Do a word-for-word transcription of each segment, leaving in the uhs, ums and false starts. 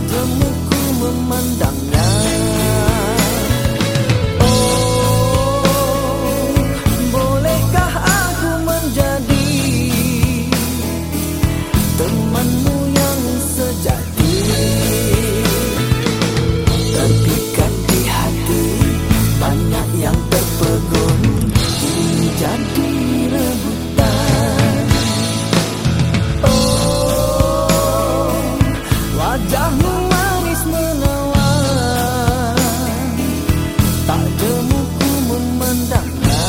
jemuku memandangnya. Oh, bolehkah aku menjadi temanmu yang sejati, terpikat di hati, banyak yang terpegun, kini jadi rebutan. Oh, wajahmu manis menawan, tak jemuku memandangnya.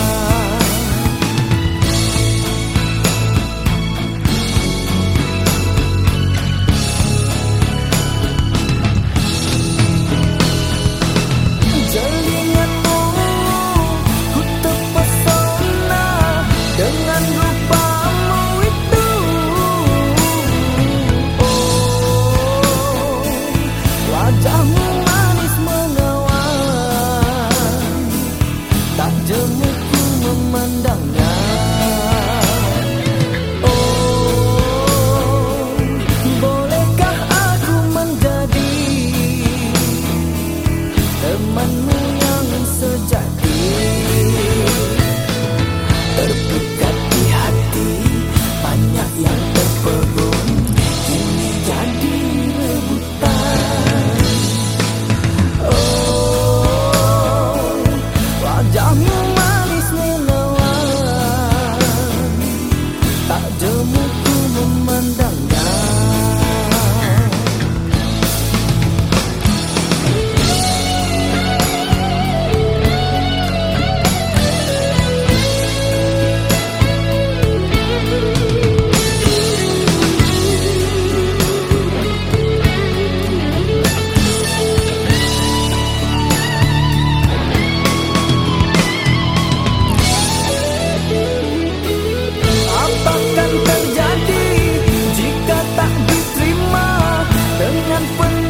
Jelinganmu ku terpesona dengan rupamu itu. Oh, wajahmu manis menawan, tak jemuku memandangnya. Oh, bolehkah aku menjadi temanmu yang sejati, terpikat di hati, banyak yang terpegun, kini jadi rebutan. Oh, wajahmu manis menawan, tak jemuku memandangnya. Akan terjadi jika tak diterima dengan penuh